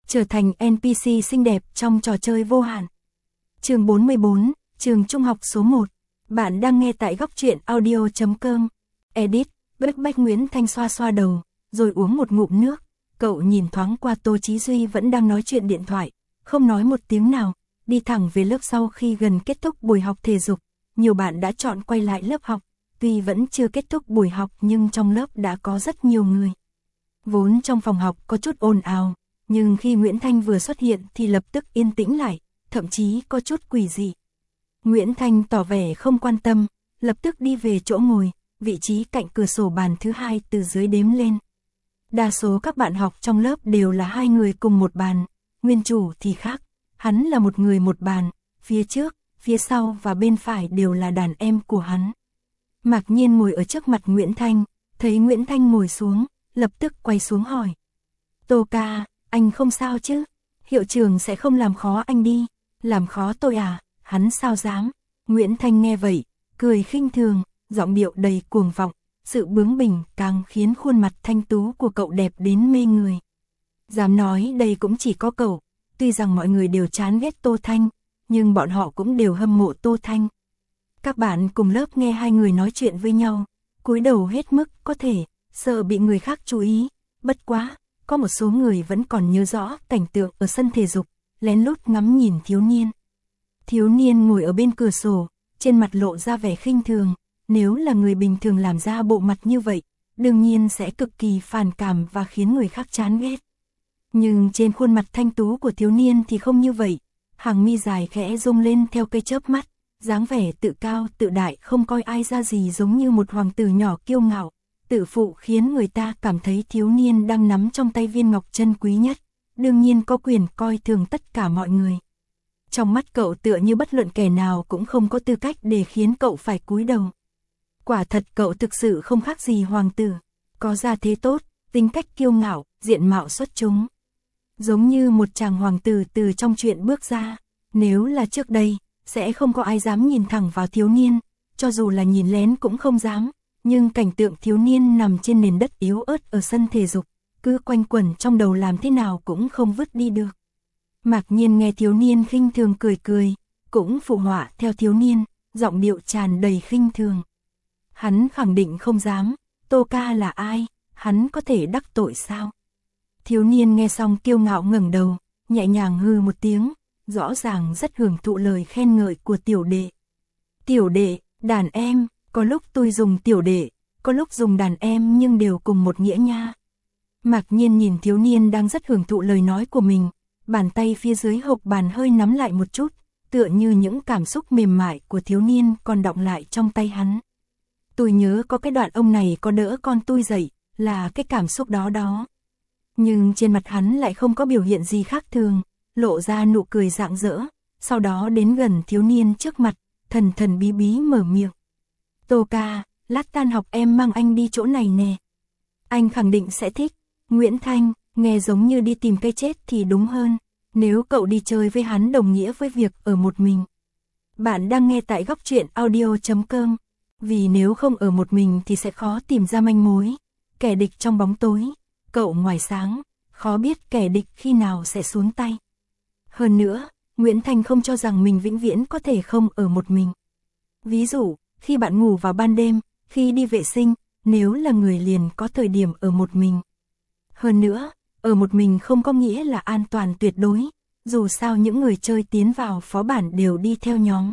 trở thành NPC xinh đẹp trong trò chơi vô hạn. Chương 44, trường trung học số 1. Bạn đang nghe tại góc truyện audio.com. Edit, Bách Nguyễn Thanh xoa xoa đầu, rồi uống một ngụm nước. Cậu nhìn thoáng qua Tô Chí Duy vẫn đang nói chuyện điện thoại, không nói một tiếng nào, đi thẳng về lớp. Sau khi gần kết thúc buổi học thể dục, nhiều bạn đã chọn quay lại lớp học. Tuy vẫn chưa kết thúc buổi học nhưng trong lớp đã có rất nhiều người. Vốn trong phòng học có chút ồn ào, nhưng khi Nguyễn Thanh vừa xuất hiện thì lập tức yên tĩnh lại, thậm chí có chút quỷ dị. Nguyễn Thanh tỏ vẻ không quan tâm, lập tức đi về chỗ ngồi, vị trí cạnh cửa sổ bàn thứ hai từ dưới đếm lên. Đa số các bạn học trong lớp đều là hai người cùng một bàn, nguyên chủ thì khác, hắn là một người một bàn, phía trước, phía sau và bên phải đều là đàn em của hắn. Mạc Nhiên ngồi ở trước mặt Nguyễn Thanh, thấy Nguyễn Thanh ngồi xuống, lập tức quay xuống hỏi. Tô ca, anh không sao chứ? Hiệu trưởng sẽ không làm khó anh đi. Làm khó tôi à? Hắn sao dám? Nguyễn Thanh nghe vậy, cười khinh thường, giọng điệu đầy cuồng vọng, sự bướng bỉnh càng khiến khuôn mặt thanh tú của cậu đẹp đến mê người. Dám nói đây cũng chỉ có cậu, tuy rằng mọi người đều chán ghét Tô Thanh, nhưng bọn họ cũng đều hâm mộ Tô Thanh. Các bạn cùng lớp nghe hai người nói chuyện với nhau, cúi đầu hết mức có thể, sợ bị người khác chú ý. Bất quá, có một số người vẫn còn nhớ rõ cảnh tượng ở sân thể dục, lén lút ngắm nhìn thiếu niên. Thiếu niên ngồi ở bên cửa sổ, trên mặt lộ ra vẻ khinh thường, nếu là người bình thường làm ra bộ mặt như vậy, đương nhiên sẽ cực kỳ phản cảm và khiến người khác chán ghét. Nhưng trên khuôn mặt thanh tú của thiếu niên thì không như vậy, hàng mi dài khẽ rung lên theo cây chớp mắt, dáng vẻ tự cao tự đại không coi ai ra gì, giống như một hoàng tử nhỏ kiêu ngạo, tự phụ, khiến người ta cảm thấy thiếu niên đang nắm trong tay viên ngọc chân quý nhất, đương nhiên có quyền coi thường tất cả mọi người. Trong mắt cậu tựa như bất luận kẻ nào cũng không có tư cách để khiến cậu phải cúi đầu. Quả thật cậu thực sự không khác gì hoàng tử, có gia thế tốt, tính cách kiêu ngạo, diện mạo xuất chúng. Giống như một chàng hoàng tử từ trong truyện bước ra, nếu là trước đây, sẽ không có ai dám nhìn thẳng vào thiếu niên, cho dù là nhìn lén cũng không dám, nhưng cảnh tượng thiếu niên nằm trên nền đất yếu ớt ở sân thể dục, cứ quanh quẩn trong đầu làm thế nào cũng không vứt đi được. Mạc Nhiên nghe thiếu niên khinh thường cười cười, cũng phụ họa theo thiếu niên, giọng điệu tràn đầy khinh thường. Hắn khẳng định không dám, Tô ca là ai, hắn có thể đắc tội sao? Thiếu niên nghe xong kiêu ngạo ngẩng đầu, nhẹ nhàng hừ một tiếng, rõ ràng rất hưởng thụ lời khen ngợi của tiểu đệ. Tiểu đệ, đàn em, có lúc tôi dùng tiểu đệ, có lúc dùng đàn em nhưng đều cùng một nghĩa nha. Mạc Nhiên nhìn thiếu niên đang rất hưởng thụ lời nói của mình, bàn tay phía dưới hộc bàn hơi nắm lại một chút, tựa như những cảm xúc mềm mại của thiếu niên còn đọng lại trong tay hắn. Tôi nhớ có cái đoạn ông này có đỡ con tôi dậy, là cái cảm xúc đó. Nhưng trên mặt hắn lại không có biểu hiện gì khác thường, lộ ra nụ cười rạng rỡ, sau đó đến gần thiếu niên trước mặt, thần thần bí bí mở miệng. Tô ca, lát tan học em mang anh đi chỗ này nè. Anh khẳng định sẽ thích. Nguyễn Thanh, nghe giống như đi tìm cây chết thì đúng hơn, nếu cậu đi chơi với hắn đồng nghĩa với việc ở một mình. Bạn đang nghe tại góc truyện audio.com, vì nếu không ở một mình thì sẽ khó tìm ra manh mối. Kẻ địch trong bóng tối, cậu ngoài sáng, khó biết kẻ địch khi nào sẽ xuống tay. Hơn nữa, Nguyễn Thanh không cho rằng mình vĩnh viễn có thể không ở một mình. Ví dụ, khi bạn ngủ vào ban đêm, khi đi vệ sinh, nếu là người liền có thời điểm ở một mình. Hơn nữa, ở một mình không có nghĩa là an toàn tuyệt đối, dù sao những người chơi tiến vào phó bản đều đi theo nhóm.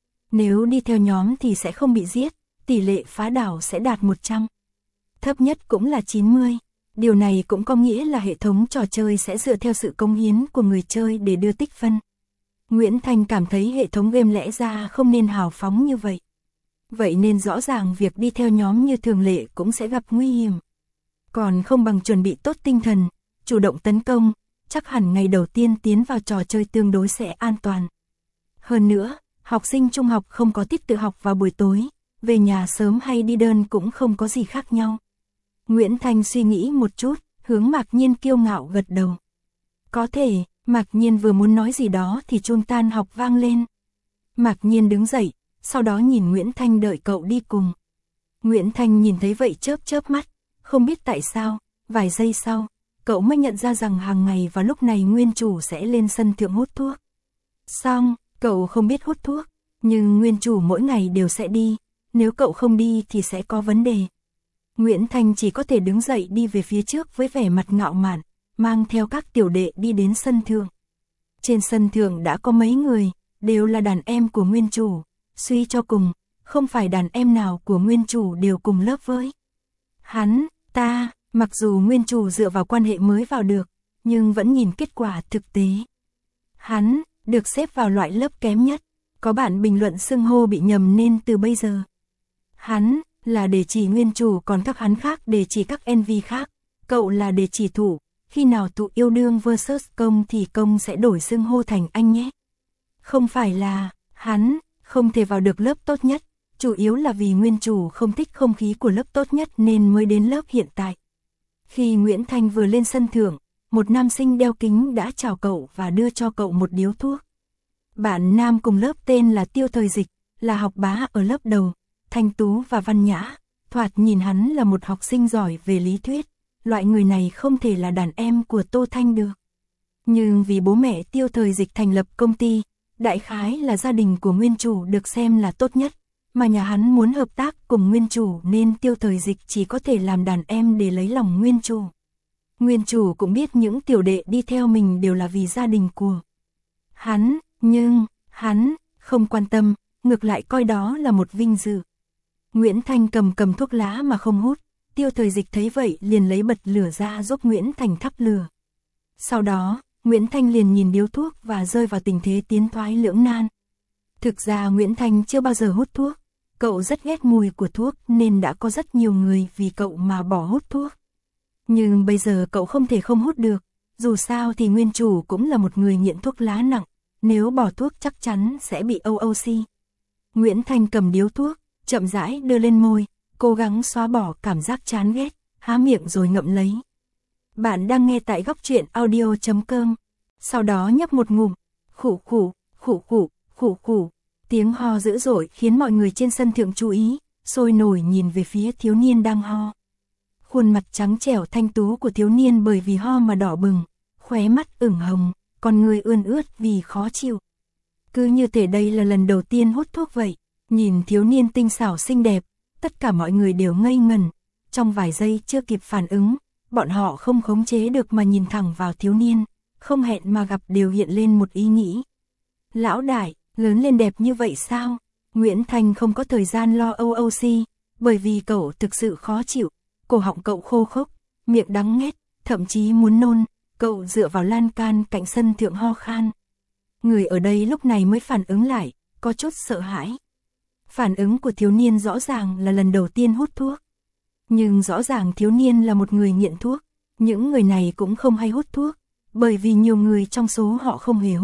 Nếu đi theo nhóm thì sẽ không bị giết, tỷ lệ phá đảo sẽ đạt 100. Thấp nhất cũng là 90. Điều này cũng có nghĩa là hệ thống trò chơi sẽ dựa theo sự cống hiến của người chơi để đưa tích phân. Nguyễn Thanh cảm thấy hệ thống game lẽ ra không nên hào phóng như vậy. Vậy nên rõ ràng việc đi theo nhóm như thường lệ cũng sẽ gặp nguy hiểm. Còn không bằng chuẩn bị tốt tinh thần, chủ động tấn công, chắc hẳn ngày đầu tiên tiến vào trò chơi tương đối sẽ an toàn. Hơn nữa, học sinh trung học không có tiết tự học vào buổi tối, về nhà sớm hay đi đơn cũng không có gì khác nhau. Nguyễn Thanh suy nghĩ một chút, hướng Mạc Nhiên kiêu ngạo gật đầu. Có thể, Mạc Nhiên vừa muốn nói gì đó thì chuông tan học vang lên. Mạc Nhiên đứng dậy, sau đó nhìn Nguyễn Thanh đợi cậu đi cùng. Nguyễn Thanh nhìn thấy vậy chớp chớp mắt, không biết tại sao, vài giây sau, cậu mới nhận ra rằng hàng ngày vào lúc này nguyên chủ sẽ lên sân thượng hút thuốc. Xong, cậu không biết hút thuốc, nhưng nguyên chủ mỗi ngày đều sẽ đi, nếu cậu không đi thì sẽ có vấn đề. Nguyễn Thanh chỉ có thể đứng dậy đi về phía trước với vẻ mặt ngạo mạn, mang theo các tiểu đệ đi đến sân thượng. Trên sân thượng đã có mấy người, đều là đàn em của nguyên chủ, suy cho cùng, không phải đàn em nào của nguyên chủ đều cùng lớp với hắn, ta, mặc dù nguyên chủ dựa vào quan hệ mới vào được, nhưng vẫn nhìn kết quả thực tế. Hắn, được xếp vào loại lớp kém nhất, có bạn bình luận xưng hô bị nhầm nên từ bây giờ. Hắn, là để chỉ nguyên chủ còn các hắn khác để chỉ các NV khác, cậu là để chỉ thủ, khi nào tụ yêu đương versus công thì công sẽ đổi xưng hô thành anh nhé. Không phải là, hắn, không thể vào được lớp tốt nhất, chủ yếu là vì nguyên chủ không thích không khí của lớp tốt nhất nên mới đến lớp hiện tại. Khi Nguyễn Thanh vừa lên sân thượng, một nam sinh đeo kính đã chào cậu và đưa cho cậu một điếu thuốc. Bạn nam cùng lớp tên là Tiêu Thời Dịch, là học bá ở lớp đầu, thanh tú và văn nhã, thoạt nhìn hắn là một học sinh giỏi về lý thuyết, loại người này không thể là đàn em của Tô Thanh được. Nhưng vì bố mẹ Tiêu Thời Dịch thành lập công ty, đại khái là gia đình của nguyên chủ được xem là tốt nhất, mà nhà hắn muốn hợp tác cùng nguyên chủ nên Tiêu Thời Dịch chỉ có thể làm đàn em để lấy lòng nguyên chủ. Nguyên chủ cũng biết những tiểu đệ đi theo mình đều là vì gia đình của hắn, nhưng hắn không quan tâm, ngược lại coi đó là một vinh dự. Nguyễn Thanh cầm thuốc lá mà không hút, Tiêu Thời Dịch thấy vậy liền lấy bật lửa ra giúp Nguyễn Thanh thắp lửa. Sau đó, Nguyễn Thanh liền nhìn điếu thuốc và rơi vào tình thế tiến thoái lưỡng nan. Thực ra Nguyễn Thanh chưa bao giờ hút thuốc, cậu rất ghét mùi của thuốc nên đã có rất nhiều người vì cậu mà bỏ hút thuốc. Nhưng bây giờ cậu không thể không hút được, dù sao thì nguyên chủ cũng là một người nghiện thuốc lá nặng, nếu bỏ thuốc chắc chắn sẽ bị OOC. Nguyễn Thanh cầm điếu thuốc, chậm rãi đưa lên môi, cố gắng xóa bỏ cảm giác chán ghét, há miệng rồi ngậm lấy. Bạn đang nghe tại góc truyện audio.com. Sau đó nhấp một ngụm, khụ khụ, khụ khụ, khụ khụ. Tiếng ho dữ dội khiến mọi người trên sân thượng chú ý, sôi nổi nhìn về phía thiếu niên đang ho. Khuôn mặt trắng trẻo thanh tú của thiếu niên bởi vì ho mà đỏ bừng, khóe mắt ửng hồng, con người ươn ướt vì khó chịu. Cứ như thể đây là lần đầu tiên hút thuốc vậy. Nhìn thiếu niên tinh xảo xinh đẹp, tất cả mọi người đều ngây ngẩn. Trong vài giây chưa kịp phản ứng, bọn họ không khống chế được mà nhìn thẳng vào thiếu niên, không hẹn mà gặp đều hiện lên một ý nghĩ. Lão đại, lớn lên đẹp như vậy sao? Nguyễn Thanh không có thời gian lo OOC, bởi vì cậu thực sự khó chịu, cổ họng cậu khô khốc, miệng đắng nghét, thậm chí muốn nôn, cậu dựa vào lan can cạnh sân thượng ho khan. Người ở đây lúc này mới phản ứng lại, có chút sợ hãi. Phản ứng của thiếu niên rõ ràng là lần đầu tiên hút thuốc. Nhưng rõ ràng thiếu niên là một người nghiện thuốc, những người này cũng không hay hút thuốc, bởi vì nhiều người trong số họ không hề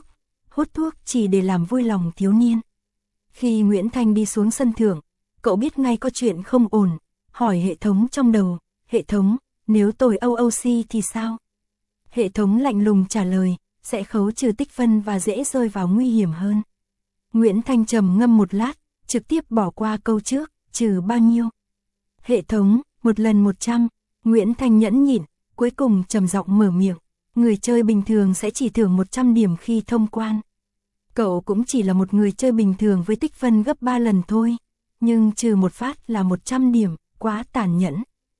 hút thuốc chỉ để làm vui lòng thiếu niên. Khi Nguyễn Thanh đi xuống sân thượng, cậu biết ngay có chuyện không ổn, hỏi hệ thống trong đầu, hệ thống, nếu tôi OOC thì sao? Hệ thống lạnh lùng trả lời, sẽ khấu trừ tích phân và dễ rơi vào nguy hiểm hơn. Nguyễn Thanh trầm ngâm một lát, trực tiếp bỏ qua câu trước, trừ bao nhiêu? Hệ thống, 1 lần 100, Nguyễn Thanh nhẫn nhịn, cuối cùng trầm giọng mở miệng, người chơi bình thường sẽ chỉ thưởng 100 điểm khi thông quan. Cậu cũng chỉ là một người chơi bình thường với tích phân gấp 3 lần thôi, nhưng trừ một phát là 100 điểm, quá tàn nhẫn.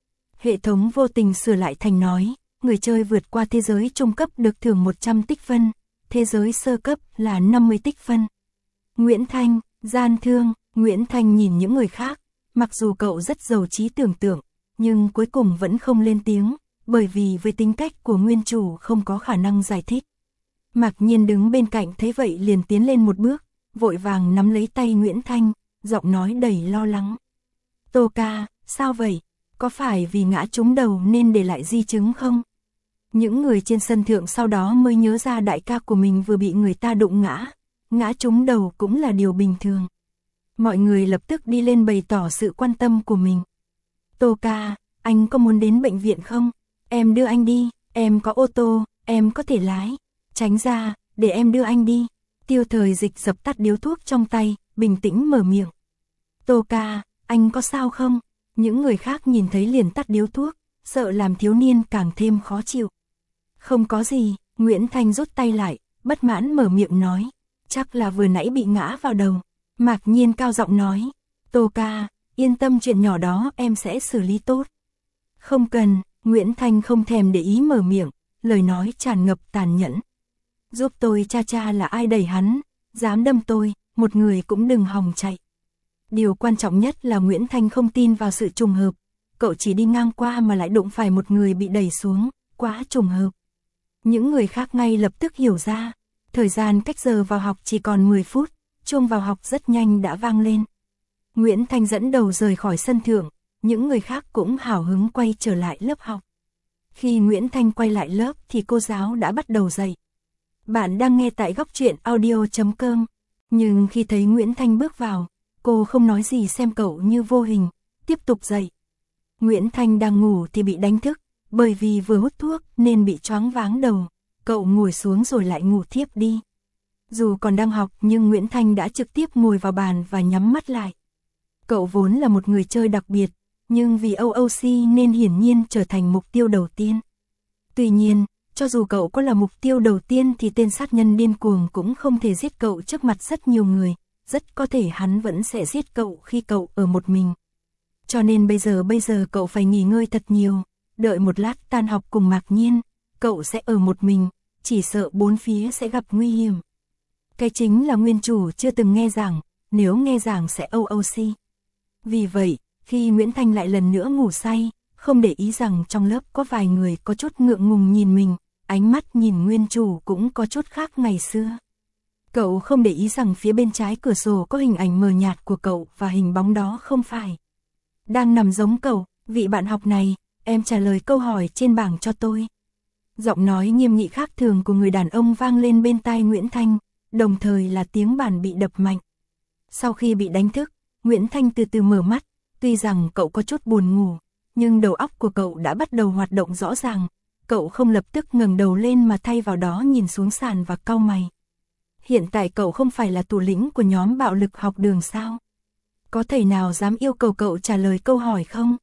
Hệ thống vô tình sửa lại thành nói, người chơi vượt qua thế giới trung cấp được thưởng 100 tích phân, thế giới sơ cấp là 50 tích phân. Nguyễn Thanh, gian thương, Nguyễn Thanh nhìn những người khác, mặc dù cậu rất giàu trí tưởng tượng, nhưng cuối cùng vẫn không lên tiếng, bởi vì với tính cách của nguyên chủ không có khả năng giải thích. Mạc Nhiên đứng bên cạnh thấy vậy liền tiến lên một bước, vội vàng nắm lấy tay Nguyễn Thanh, giọng nói đầy lo lắng. Tô ca, sao vậy? Có phải vì ngã trúng đầu nên để lại di chứng không? Những người trên sân thượng sau đó mới nhớ ra đại ca của mình vừa bị người ta đụng ngã trúng đầu cũng là điều bình thường. Mọi người lập tức đi lên bày tỏ sự quan tâm của mình. Tô ca, anh có muốn đến bệnh viện không? Em đưa anh đi, em có ô tô, em có thể lái. Tránh ra, để em đưa anh đi. Tiêu Thời Dịch dập tắt điếu thuốc trong tay, bình tĩnh mở miệng. Tô ca, anh có sao không? Những người khác nhìn thấy liền tắt điếu thuốc, sợ làm thiếu niên càng thêm khó chịu. Không có gì, Nguyễn Thanh rút tay lại, bất mãn mở miệng nói. Chắc là vừa nãy bị ngã vào đầu. Mạc Nhiên cao giọng nói. Tô ca, yên tâm chuyện nhỏ đó em sẽ xử lý tốt. Không cần, Nguyễn Thanh không thèm để ý mở miệng, lời nói tràn ngập tàn nhẫn. Giúp tôi cha là ai đẩy hắn, dám đâm tôi, một người cũng đừng hòng chạy. Điều quan trọng nhất là Nguyễn Thanh không tin vào sự trùng hợp, cậu chỉ đi ngang qua mà lại đụng phải một người bị đẩy xuống, quá trùng hợp. Những người khác ngay lập tức hiểu ra, thời gian cách giờ vào học chỉ còn 10 phút, chuông vào học rất nhanh đã vang lên. Nguyễn Thanh dẫn đầu rời khỏi sân thượng, những người khác cũng hào hứng quay trở lại lớp học. Khi Nguyễn Thanh quay lại lớp thì cô giáo đã bắt đầu dạy. Bạn đang nghe tại góc truyện audio.com. Nhưng khi thấy Nguyễn Thanh bước vào, cô không nói gì xem cậu như vô hình, tiếp tục dạy. Nguyễn Thanh đang ngủ thì bị đánh thức, bởi vì vừa hút thuốc nên bị choáng váng đầu, cậu ngồi xuống rồi lại ngủ thiếp đi. Dù còn đang học nhưng Nguyễn Thanh đã trực tiếp ngồi vào bàn và nhắm mắt lại. Cậu vốn là một người chơi đặc biệt, nhưng vì OOC nên hiển nhiên trở thành mục tiêu đầu tiên. Tuy nhiên, cho dù cậu có là mục tiêu đầu tiên thì tên sát nhân điên cuồng cũng không thể giết cậu trước mặt rất nhiều người, rất có thể hắn vẫn sẽ giết cậu khi cậu ở một mình. Cho nên bây giờ cậu phải nghỉ ngơi thật nhiều, đợi một lát tan học cùng Mạc Nhiên, cậu sẽ ở một mình, chỉ sợ bốn phía sẽ gặp nguy hiểm. Cái chính là nguyên chủ chưa từng nghe giảng, nếu nghe giảng sẽ OOC. Vì vậy, khi Nguyễn Thanh lại lần nữa ngủ say, không để ý rằng trong lớp có vài người có chút ngượng ngùng nhìn mình, ánh mắt nhìn nguyên chủ cũng có chút khác ngày xưa. Cậu không để ý rằng phía bên trái cửa sổ có hình ảnh mờ nhạt của cậu và hình bóng đó không phải đang nằm giống cậu. Vị bạn học này, em trả lời câu hỏi trên bảng cho tôi. Giọng nói nghiêm nghị khác thường của người đàn ông vang lên bên tai Nguyễn Thanh, đồng thời là tiếng bàn bị đập mạnh. Sau khi bị đánh thức, Nguyễn Thanh từ từ mở mắt, tuy rằng cậu có chút buồn ngủ, nhưng đầu óc của cậu đã bắt đầu hoạt động rõ ràng. Cậu không lập tức ngẩng đầu lên mà thay vào đó nhìn xuống sàn và cau mày. Hiện tại cậu không phải là thủ lĩnh của nhóm bạo lực học đường sao? Có thầy nào dám yêu cầu cậu trả lời câu hỏi không?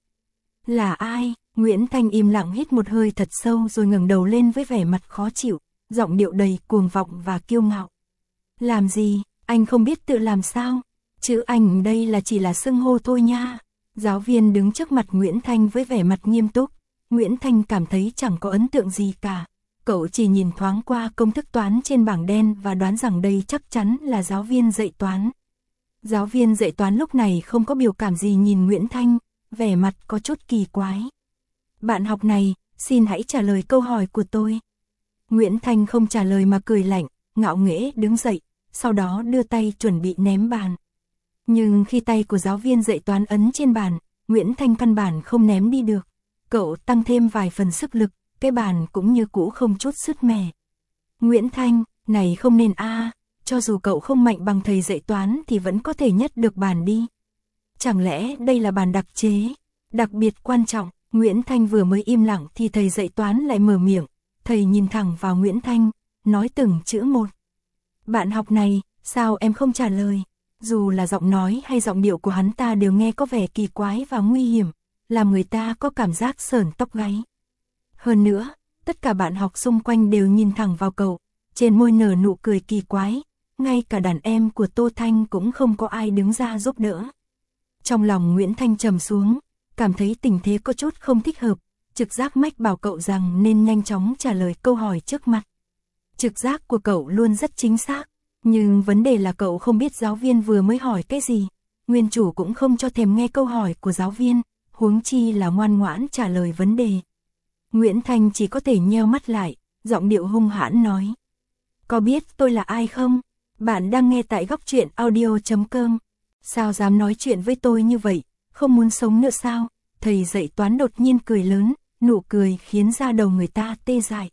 Là ai? Nguyễn Thanh im lặng hít một hơi thật sâu rồi ngẩng đầu lên với vẻ mặt khó chịu, giọng điệu đầy cuồng vọng và kiêu ngạo. Làm gì? Anh không biết tự làm sao? Chữ anh đây là chỉ là xưng hô thôi nha. Giáo viên đứng trước mặt Nguyễn Thanh với vẻ mặt nghiêm túc. Nguyễn Thanh cảm thấy chẳng có ấn tượng gì cả. Cậu chỉ nhìn thoáng qua công thức toán trên bảng đen và đoán rằng đây chắc chắn là giáo viên dạy toán. Giáo viên dạy toán lúc này không có biểu cảm gì nhìn Nguyễn Thanh, vẻ mặt có chút kỳ quái. Bạn học này, xin hãy trả lời câu hỏi của tôi. Nguyễn Thanh không trả lời mà cười lạnh, ngạo nghễ đứng dậy, sau đó đưa tay chuẩn bị ném bàn. Nhưng khi tay của giáo viên dạy toán ấn trên bàn, Nguyễn Thanh căn bản không ném đi được. Cậu tăng thêm vài phần sức lực, cái bàn cũng như cũ không chút sứt mẻ. Nguyễn Thanh, này không nên cho dù cậu không mạnh bằng thầy dạy toán thì vẫn có thể nhất được bàn đi. Chẳng lẽ đây là bàn đặc chế, đặc biệt quan trọng? Nguyễn Thanh vừa mới im lặng thì thầy dạy toán lại mở miệng, thầy nhìn thẳng vào Nguyễn Thanh, nói từng chữ một. Bạn học này, sao em không trả lời? Dù là giọng nói hay giọng điệu của hắn ta đều nghe có vẻ kỳ quái và nguy hiểm, làm người ta có cảm giác sởn tóc gáy. Hơn nữa, tất cả bạn học xung quanh đều nhìn thẳng vào cậu, trên môi nở nụ cười kỳ quái, ngay cả đàn em của Tô Thanh cũng không có ai đứng ra giúp đỡ. Trong lòng Nguyễn Thanh trầm xuống, cảm thấy tình thế có chút không thích hợp, trực giác mách bảo cậu rằng nên nhanh chóng trả lời câu hỏi trước mặt. Trực giác của cậu luôn rất chính xác, nhưng vấn đề là cậu không biết giáo viên vừa mới hỏi cái gì, nguyên chủ cũng không cho thèm nghe câu hỏi của giáo viên, huống chi là ngoan ngoãn trả lời vấn đề. Nguyễn Thanh chỉ có thể nheo mắt lại, giọng điệu hung hãn nói. Có biết tôi là ai không? Bạn đang nghe tại góc truyện audio.com. Sao dám nói chuyện với tôi như vậy, không muốn sống nữa sao? Thầy dạy toán đột nhiên cười lớn, nụ cười khiến da đầu người ta tê dại.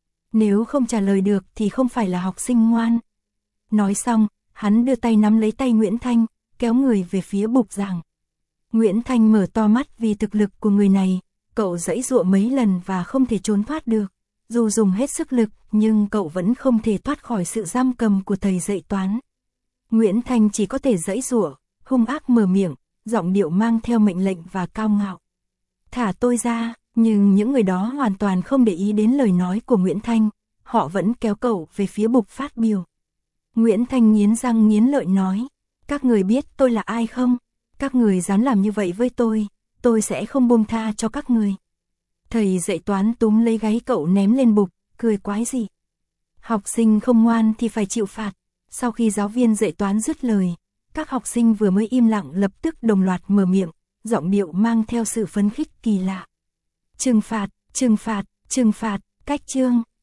Nếu không trả lời được thì không phải là học sinh ngoan. Nói xong, hắn đưa tay nắm lấy tay Nguyễn Thanh, kéo người về phía bục giảng. Nguyễn Thanh mở to mắt vì thực lực của người này, cậu giãy giụa mấy lần và không thể trốn thoát được. Dù dùng hết sức lực, nhưng cậu vẫn không thể thoát khỏi sự giam cầm của thầy dạy toán. Nguyễn Thanh chỉ có thể giãy giụa, hung ác mở miệng, giọng điệu mang theo mệnh lệnh và cao ngạo. Thả tôi ra, Nhưng những người đó hoàn toàn không để ý đến lời nói của Nguyễn Thanh, họ vẫn kéo cậu về phía bục phát biểu. Nguyễn Thanh nghiến răng nghiến lợi nói, các người biết tôi là ai không? Các người dám làm như vậy với tôi sẽ không buông tha cho các người. Thầy dạy toán túm lấy gáy cậu ném lên bục, cười quái gì. Học sinh không ngoan thì phải chịu phạt. Sau khi giáo viên dạy toán dứt lời, các học sinh vừa mới im lặng lập tức đồng loạt mở miệng, giọng điệu mang theo sự phấn khích kỳ lạ. Trừng phạt, trừng phạt, trừng phạt, cách chương.